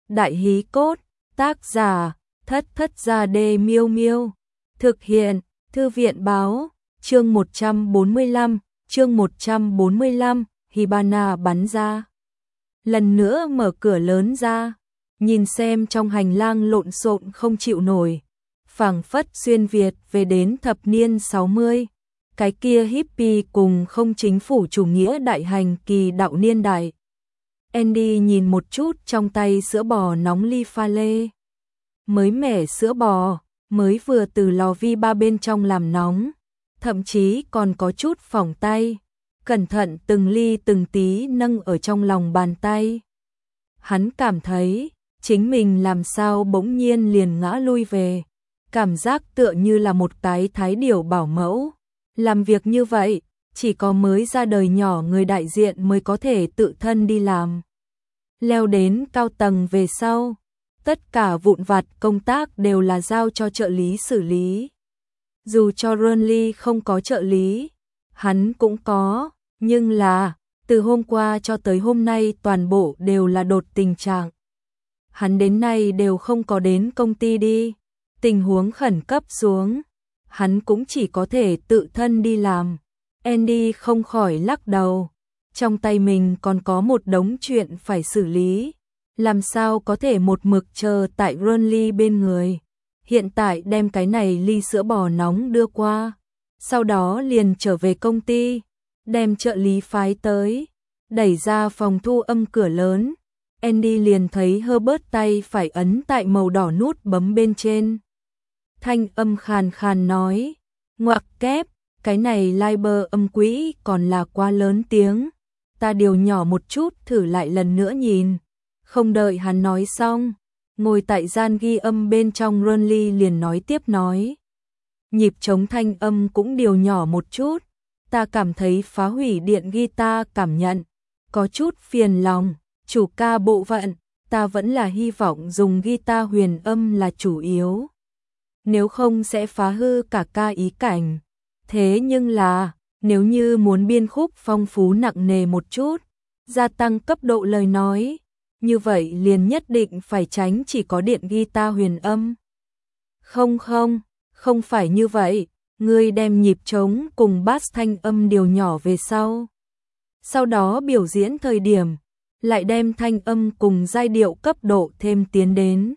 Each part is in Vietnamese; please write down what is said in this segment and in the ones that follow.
Đại hí cốt, tác giả, Thất Thất Gia Đê Miêu Miêu. Thực hiện, Thư viện báo, chương 145, Hibana bắn ra. Lần nữa mở cửa lớn ra, nhìn xem trong hành lang lộn xộn không chịu nổi. Phảng phất xuyên Việt về đến thập niên 60. Cái kia hippie cùng không chính phủ chủ nghĩa đại hành kỳ đạo niên đại. Andy nhìn một chút trong tay sữa bò nóng ly pha lê. Mới mẻ sữa bò, mới vừa từ lò vi ba bên trong làm nóng. Thậm chí còn có chút phỏng tay. Cẩn thận từng ly từng tí nâng ở trong lòng bàn tay. Hắn cảm thấy, chính mình làm sao bỗng nhiên liền ngã lui về. Cảm giác tựa như là một cái thái điểu bảo mẫu. Làm việc như vậy, chỉ có mới ra đời nhỏ người đại diện mới có thể tự thân đi làm. Leo đến cao tầng về sau, tất cả vụn vặt công tác đều là giao cho trợ lý xử lý. Dù cho Ronly không có trợ lý, hắn cũng có, nhưng là, từ hôm qua cho tới hôm nay toàn bộ đều là đột tình trạng. Hắn đến nay đều không có đến công ty đi, tình huống khẩn cấp xuống, hắn cũng chỉ có thể tự thân đi làm. Andy không khỏi lắc đầu, trong tay mình còn có một đống chuyện phải xử lý, làm sao có thể một mực chờ tại Ronly bên người. Hiện tại đem cái này ly sữa bò nóng đưa qua, sau đó liền trở về công ty, đem trợ lý phái tới, đẩy ra phòng thu âm cửa lớn. Andy liền thấy Herbert tay phải ấn tại màu đỏ nút bấm bên trên. Thanh âm khàn khàn nói, ngoặc kép, cái này live âm quỹ còn là quá lớn tiếng, ta điều nhỏ một chút thử lại lần nữa nhìn. Không đợi hắn nói xong, ngồi tại gian ghi âm bên trong Ronly liền nói tiếp nói. Nhịp trống thanh âm cũng điều nhỏ một chút, ta cảm thấy phá hủy điện guitar cảm nhận, có chút phiền lòng, chủ ca bộ phận, ta vẫn là hy vọng dùng guitar huyền âm là chủ yếu. Nếu không sẽ phá hư cả ca ý cảnh. Thế nhưng là, nếu như muốn biên khúc phong phú nặng nề một chút, gia tăng cấp độ lời nói, như vậy liền nhất định phải tránh chỉ có điện guitar huyền âm. Không phải như vậy, ngươi đem nhịp trống cùng bass thanh âm điều nhỏ về sau. Sau đó biểu diễn thời điểm, lại đem thanh âm cùng giai điệu cấp độ thêm tiến đến.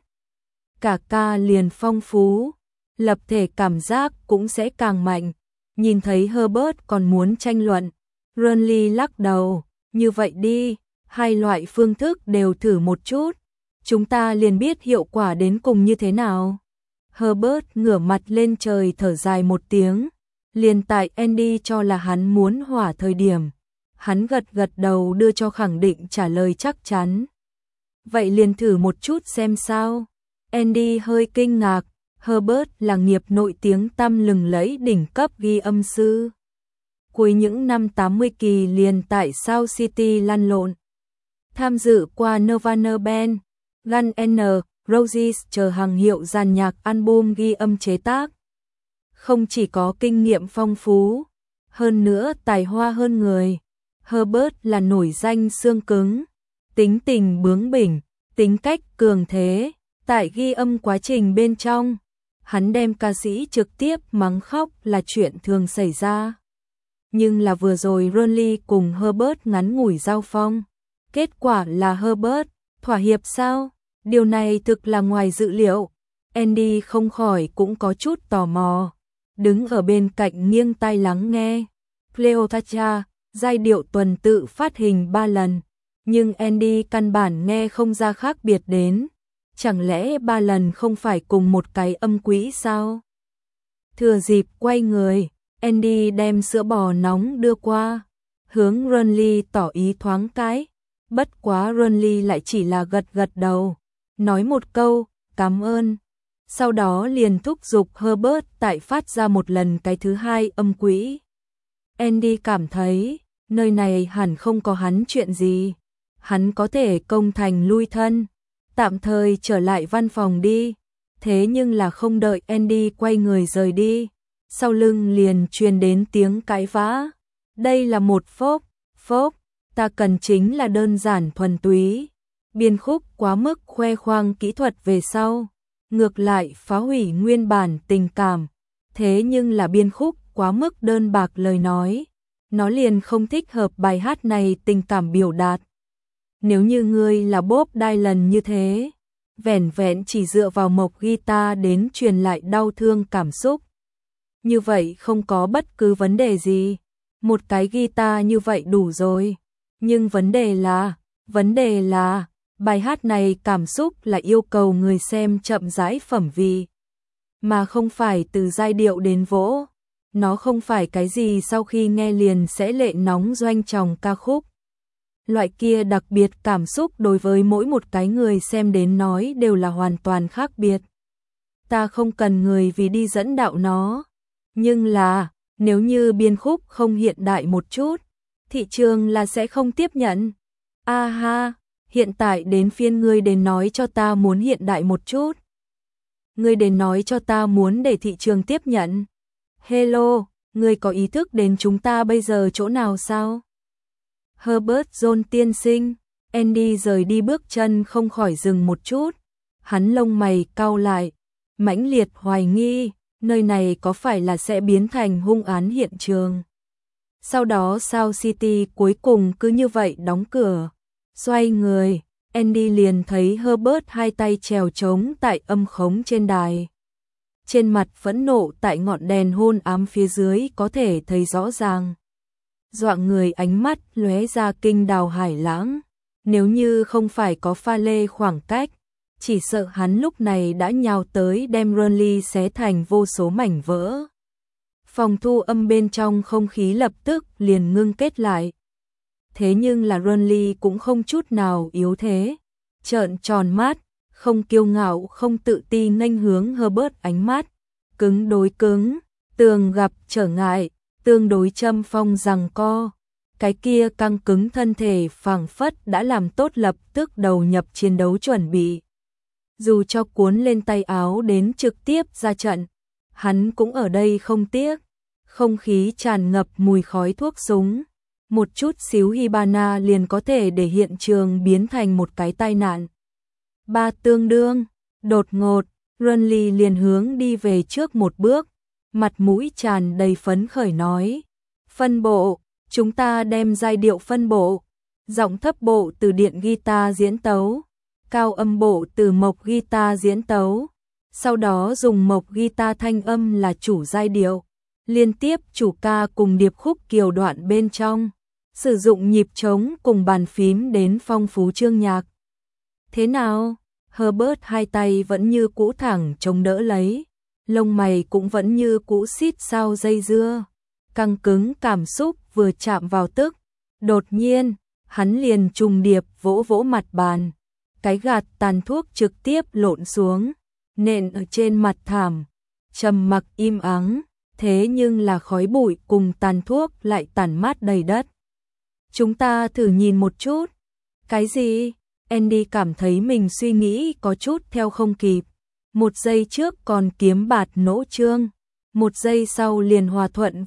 Cả ca liền phong phú, lập thể cảm giác cũng sẽ càng mạnh. Nhìn thấy Herbert còn muốn tranh luận, Ronly lắc đầu, như vậy đi, hai loại phương thức đều thử một chút, chúng ta liền biết hiệu quả đến cùng như thế nào. Herbert ngửa mặt lên trời thở dài một tiếng, liền tại Andy cho là hắn muốn hỏa thời điểm. Hắn gật gật đầu đưa cho khẳng định trả lời chắc chắn. Vậy liền thử một chút xem sao. Andy hơi kinh ngạc, Herbert là nghiệp nổi tiếng tăm lừng lẫy đỉnh cấp ghi âm sư. Cuối những năm 80 kỳ liền tại South City lăn lộn. Tham dự qua Nirvana Band, Guns N' Roses chờ hàng hiệu dàn nhạc album ghi âm chế tác. Không chỉ có kinh nghiệm phong phú, hơn nữa tài hoa hơn người. Herbert là nổi danh xương cứng, tính tình bướng bỉnh, tính cách cường thế. Tại ghi âm quá trình bên trong, hắn đem ca sĩ trực tiếp mắng khóc là chuyện thường xảy ra. Nhưng là vừa rồi Ronly cùng Herbert ngắn ngủi giao phong. Kết quả là Herbert thỏa hiệp sao? Điều này thực là ngoài dự liệu. Andy không khỏi cũng có chút tò mò. Đứng ở bên cạnh nghiêng tai lắng nghe. Cleopatra, giai điệu tuần tự phát hình 3 lần. Nhưng Andy căn bản nghe không ra khác biệt đến. Chẳng lẽ 3 lần không phải cùng một cái âm quỹ sao? Thừa dịp quay người, Andy đem sữa bò nóng đưa qua. Hướng Ronly tỏ ý thoáng cái. Bất quá Ronly lại chỉ là gật gật đầu. Nói một câu, cảm ơn. Sau đó liền thúc giục Herbert tại phát ra một lần cái thứ hai âm quỹ. Andy cảm thấy, nơi này hẳn không có hắn chuyện gì. Hắn có thể công thành lui thân, tạm thời trở lại văn phòng đi. Thế nhưng là không đợi Andy quay người rời đi, sau lưng liền truyền đến tiếng cãi vã. Đây là một phốp, ta cần chính là đơn giản thuần túy. Biên khúc quá mức khoe khoang kỹ thuật về sau, ngược lại phá hủy nguyên bản tình cảm. Thế nhưng là biên khúc quá mức đơn bạc lời nói, nó liền không thích hợp bài hát này tình cảm biểu đạt. Nếu như ngươi là Bob Dylan như thế, vẻn vẹn chỉ dựa vào mộc guitar đến truyền lại đau thương cảm xúc, như vậy không có bất cứ vấn đề gì. Một cái guitar như vậy đủ rồi. Nhưng vấn đề là, bài hát này cảm xúc là yêu cầu người xem chậm rãi phẩm vị, mà không phải từ giai điệu đến vỗ. Nó không phải cái gì sau khi nghe liền sẽ lệ nóng doanh tròng ca khúc. Loại kia đặc biệt cảm xúc đối với mỗi một cái người xem đến nói đều là hoàn toàn khác biệt. Ta không cần người vì đi dẫn đạo nó. Nhưng là, nếu như biên khúc không hiện đại một chút, thị trường là sẽ không tiếp nhận. A ha, hiện tại đến phiên ngươi đến nói cho ta muốn hiện đại một chút. Ngươi đến nói cho ta muốn để thị trường tiếp nhận. Hello, ngươi có ý thức đến chúng ta bây giờ chỗ nào sao? Herbert John tiên sinh, Andy rời đi bước chân không khỏi dừng một chút. Hắn lông mày cau lại, mãnh liệt hoài nghi, nơi này có phải là sẽ biến thành hung án hiện trường. Sau đó South City cuối cùng cứ như vậy đóng cửa. Xoay người, Andy liền thấy Herbert hai tay trèo trống tại âm khống trên đài. Trên mặt phẫn nộ tại ngọn đèn hôn ám phía dưới có thể thấy rõ ràng. Dọa người ánh mắt lóe ra kinh đào hải lãng. Nếu như không phải có pha lê khoảng cách, chỉ sợ hắn lúc này đã nhào tới đem Ronly xé thành vô số mảnh vỡ. Phòng thu âm bên trong không khí lập tức liền ngưng kết lại. Thế nhưng là Ronly cũng không chút nào yếu thế. Trợn tròn mắt, không kiêu ngạo không tự ti nghênh hướng Herbert ánh mắt. Cứng đối cứng, tường gặp trở ngại, tương đối châm phong giằng co. Cái kia căng cứng thân thể phảng phất đã làm tốt lập tức đầu nhập chiến đấu chuẩn bị. Dù cho cuốn lên tay áo đến trực tiếp ra trận, hắn cũng ở đây không tiếc. Không khí tràn ngập mùi khói thuốc súng. Một chút xíu Hibana liền có thể để hiện trường biến thành một cái tai nạn. Ba tương đương, đột ngột, Ronly liền hướng đi về trước một bước, mặt mũi tràn đầy phấn khởi nói. Phân bộ, chúng ta đem giai điệu phân bộ, giọng thấp bộ từ điện guitar diễn tấu, cao âm bộ từ mộc guitar diễn tấu, sau đó dùng mộc guitar thanh âm là chủ giai điệu, liên tiếp chủ ca cùng điệp khúc kiều đoạn bên trong, sử dụng nhịp trống cùng bàn phím đến phong phú chương nhạc. Thế nào? Herbert hai tay vẫn như cũ thẳng chống đỡ lấy, lông mày cũng vẫn như cũ xít sao dây dưa, căng cứng cảm xúc vừa chạm vào tức. Đột nhiên, hắn liền trùng điệp vỗ vỗ mặt bàn, cái gạt tàn thuốc trực tiếp lộn xuống, nện ở trên mặt thảm, trầm mặc im ắng, thế nhưng là khói bụi cùng tàn thuốc lại tản mát đầy đất. Chúng ta thử nhìn một chút. Cái gì? Andy cảm thấy mình suy nghĩ có chút theo không kịp. Một giây trước còn kiếm bạt nỗ trương, một giây sau liền hòa thuận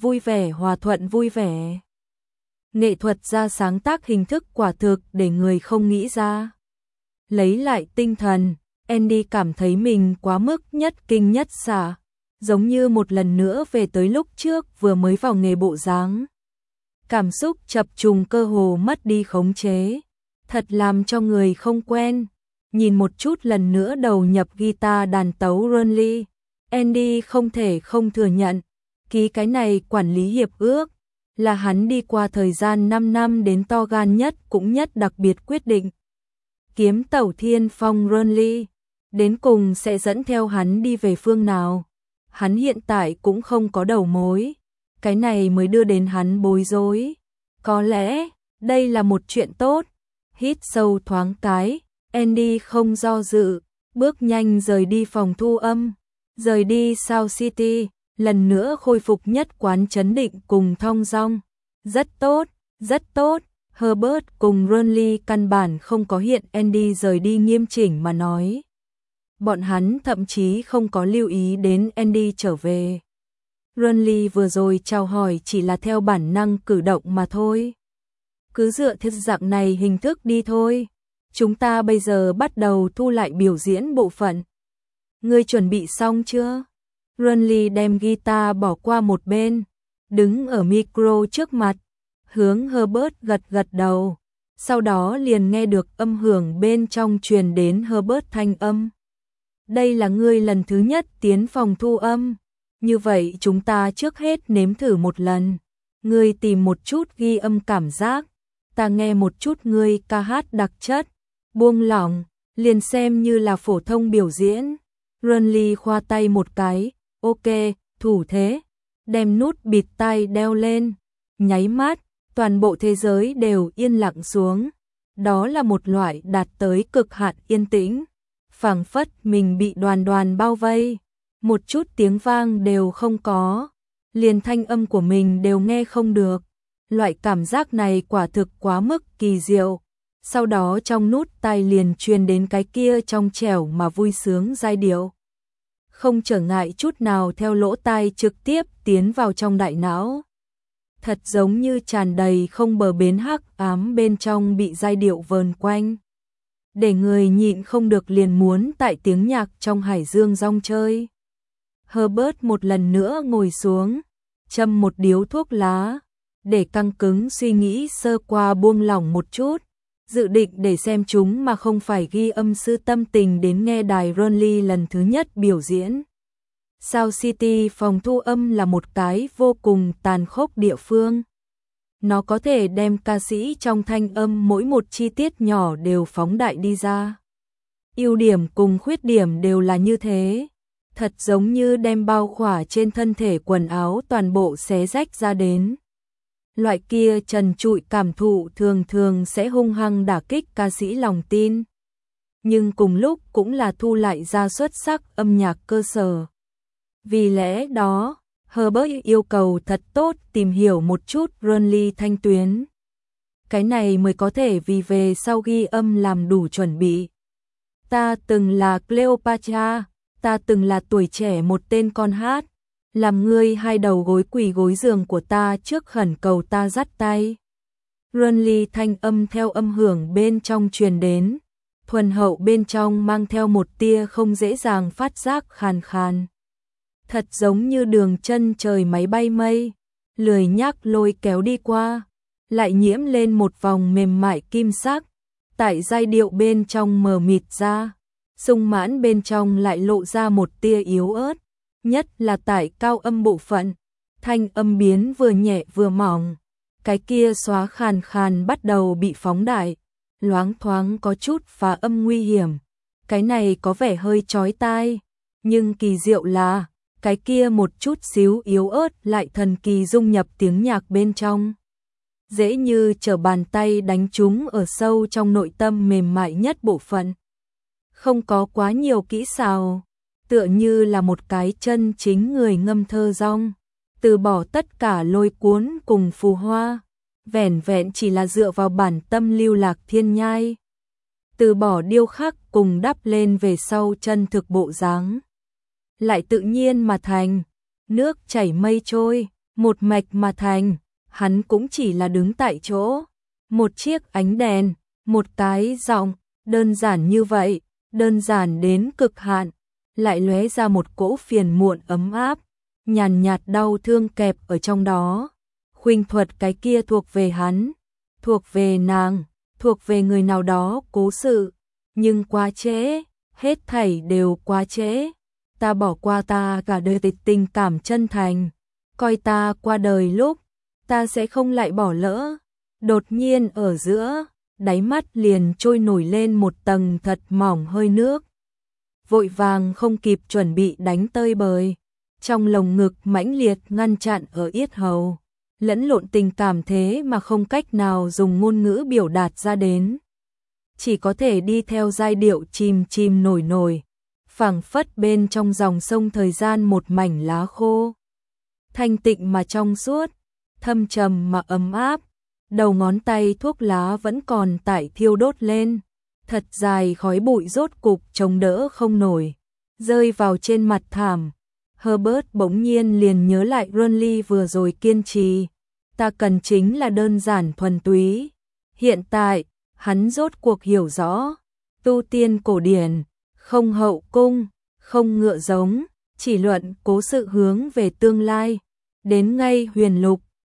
vui vẻ. Nghệ thuật ra sáng tác hình thức quả thực để người không nghĩ ra. Lấy lại tinh thần, Andy cảm thấy mình quá mức nhất kinh nhất xạ, giống như một lần nữa về tới lúc trước vừa mới vào nghề bộ dáng. Cảm xúc chập trùng cơ hồ mất đi khống chế, thật làm cho người không quen. Nhìn một chút lần nữa đầu nhập guitar đàn tấu Ronly, Andy không thể không thừa nhận, ký cái này quản lý hiệp ước là hắn đi qua thời gian 5 năm đến to gan nhất cũng nhất đặc biệt quyết định. Kiếm tẩu thiên phong Ronly, đến cùng sẽ dẫn theo hắn đi về phương nào. Hắn hiện tại cũng không có đầu mối, cái này mới đưa đến hắn bối rối. Có lẽ, đây là một chuyện tốt. Hít sâu thoáng cái, Andy không do dự, bước nhanh rời đi phòng thu âm, rời đi South City, lần nữa khôi phục nhất quán trấn định cùng thong dong. Rất tốt, rất tốt. Herbert cùng Ronly căn bản không có hiện Andy rời đi nghiêm chỉnh mà nói. Bọn hắn thậm chí không có lưu ý đến Andy trở về. Ronly vừa rồi chào hỏi chỉ là theo bản năng cử động mà thôi. Cứ dựa theo dạng này hình thức đi thôi. Chúng ta bây giờ bắt đầu thu lại biểu diễn bộ phận. Ngươi chuẩn bị xong chưa? Renly đem guitar bỏ qua một bên, đứng ở micro trước mặt, hướng Herbert gật gật đầu. Sau đó liền nghe được âm hưởng bên trong truyền đến Herbert thanh âm. Đây là ngươi lần thứ nhất tiến phòng thu âm. Như vậy chúng ta trước hết nếm thử một lần. Ngươi tìm một chút ghi âm cảm giác. Ta nghe một chút ngươi ca hát đặc chất. Buông lỏng, liền xem như là phổ thông biểu diễn. Renly khoa tay một cái. Ok, thủ thế. Đem nút bịt tai đeo lên. Nháy mắt, toàn bộ thế giới đều yên lặng xuống. Đó là một loại đạt tới cực hạn yên tĩnh. Phảng phất mình bị đoàn đoàn bao vây. Một chút tiếng vang đều không có. Liền thanh âm của mình đều nghe không được. Loại cảm giác này quả thực quá mức kỳ diệu. Sau đó trong nút tai liền truyền đến cái kia trong trẻo mà vui sướng giai điệu. Không trở ngại chút nào theo lỗ tai trực tiếp tiến vào trong đại não. Thật giống như tràn đầy không bờ bến hắc ám bên trong bị giai điệu vờn quanh. Để người nhịn không được liền muốn tại tiếng nhạc trong hải dương rong chơi. Herbert một lần nữa ngồi xuống, châm một điếu thuốc lá, để căng cứng suy nghĩ sơ qua buông lỏng một chút, dự định để xem chúng mà không phải ghi âm sư tâm tình đến nghe đài Renly lần thứ nhất biểu diễn. Sound City phòng thu âm là một cái vô cùng tàn khốc địa phương. Nó có thể đem ca sĩ trong thanh âm mỗi một chi tiết nhỏ đều phóng đại đi ra. Ưu điểm cùng khuyết điểm đều là như thế. Thật giống như đem bao khỏa trên thân thể quần áo toàn bộ xé rách ra đến. Loại kia trần trụi cảm thụ thường thường sẽ hung hăng đả kích ca sĩ lòng tin. Nhưng cùng lúc cũng là thu lại ra xuất sắc âm nhạc cơ sở. Vì lẽ đó, Herbert yêu cầu thật tốt tìm hiểu một chút Renly thanh tuyến. Cái này mới có thể vì về sau ghi âm làm đủ chuẩn bị. Ta từng là Cleopatra, ta từng là tuổi trẻ một tên con hát, làm ngươi hai đầu gối quỳ gối giường của ta trước khẩn cầu ta dắt tay. Renly thanh âm theo âm hưởng bên trong truyền đến, thuần hậu bên trong mang theo một tia không dễ dàng phát giác khàn khàn. Thật giống như đường chân trời máy bay mây, lười nhác lôi kéo đi qua, lại nhiễm lên một vòng mềm mại kim sắc, tại giai điệu bên trong mờ mịt ra, sung mãn bên trong lại lộ ra một tia yếu ớt, nhất là tại cao âm bộ phận, thanh âm biến vừa nhẹ vừa mỏng, cái kia xóa khàn khàn bắt đầu bị phóng đại, loáng thoáng có chút phá âm nguy hiểm, cái này có vẻ hơi chói tai, nhưng kỳ diệu là cái kia một chút xíu yếu ớt lại thần kỳ dung nhập tiếng nhạc bên trong. Dễ như trở bàn tay đánh trúng ở sâu trong nội tâm mềm mại nhất bộ phận. Không có quá nhiều kỹ xảo, tựa như là một cái chân chính người ngâm thơ rong, từ bỏ tất cả lôi cuốn cùng phù hoa, vẻn vẹn chỉ là dựa vào bản tâm lưu lạc thiên nhai. Từ bỏ điêu khắc cùng đắp lên về sau chân thực bộ dáng. Lại tự nhiên mà thành, nước chảy mây trôi, một mạch mà thành, hắn cũng chỉ là đứng tại chỗ, một chiếc ánh đèn, một cái giọng, đơn giản như vậy, đơn giản đến cực hạn, lại lóe ra một cỗ phiền muộn ấm áp, nhàn nhạt đau thương kẹp ở trong đó. Khuynh thuật cái kia thuộc về hắn, thuộc về nàng, thuộc về người nào đó cố sự, nhưng quá trễ, hết thảy đều quá trễ. Ta bỏ qua ta cả đời tình cảm chân thành, coi ta qua đời lúc, ta sẽ không lại bỏ lỡ. Đột nhiên ở giữa, đáy mắt liền trôi nổi lên một tầng thật mỏng hơi nước. Vội vàng không kịp chuẩn bị đánh tơi bời, trong lồng ngực mãnh liệt ngăn chặn ở yết hầu, lẫn lộn tình cảm thế mà không cách nào dùng ngôn ngữ biểu đạt ra đến. Chỉ có thể đi theo giai điệu chìm chìm nổi nổi. Phảng phất bên trong dòng sông thời gian một mảnh lá khô. Thanh tịnh mà trong suốt, thâm trầm mà ấm áp, đầu ngón tay thuốc lá vẫn còn tại thiêu đốt lên, thật dài khói bụi rốt cục chống đỡ không nổi, rơi vào trên mặt thảm. Herbert bỗng nhiên liền nhớ lại Renly vừa rồi kiên trì, ta cần chính là đơn giản thuần túy. Hiện tại, hắn rốt cuộc hiểu rõ, tu tiên cổ điển, không hậu cung, không ngựa giống, chỉ luận cố sự hướng về tương lai, đến ngay huyền lục,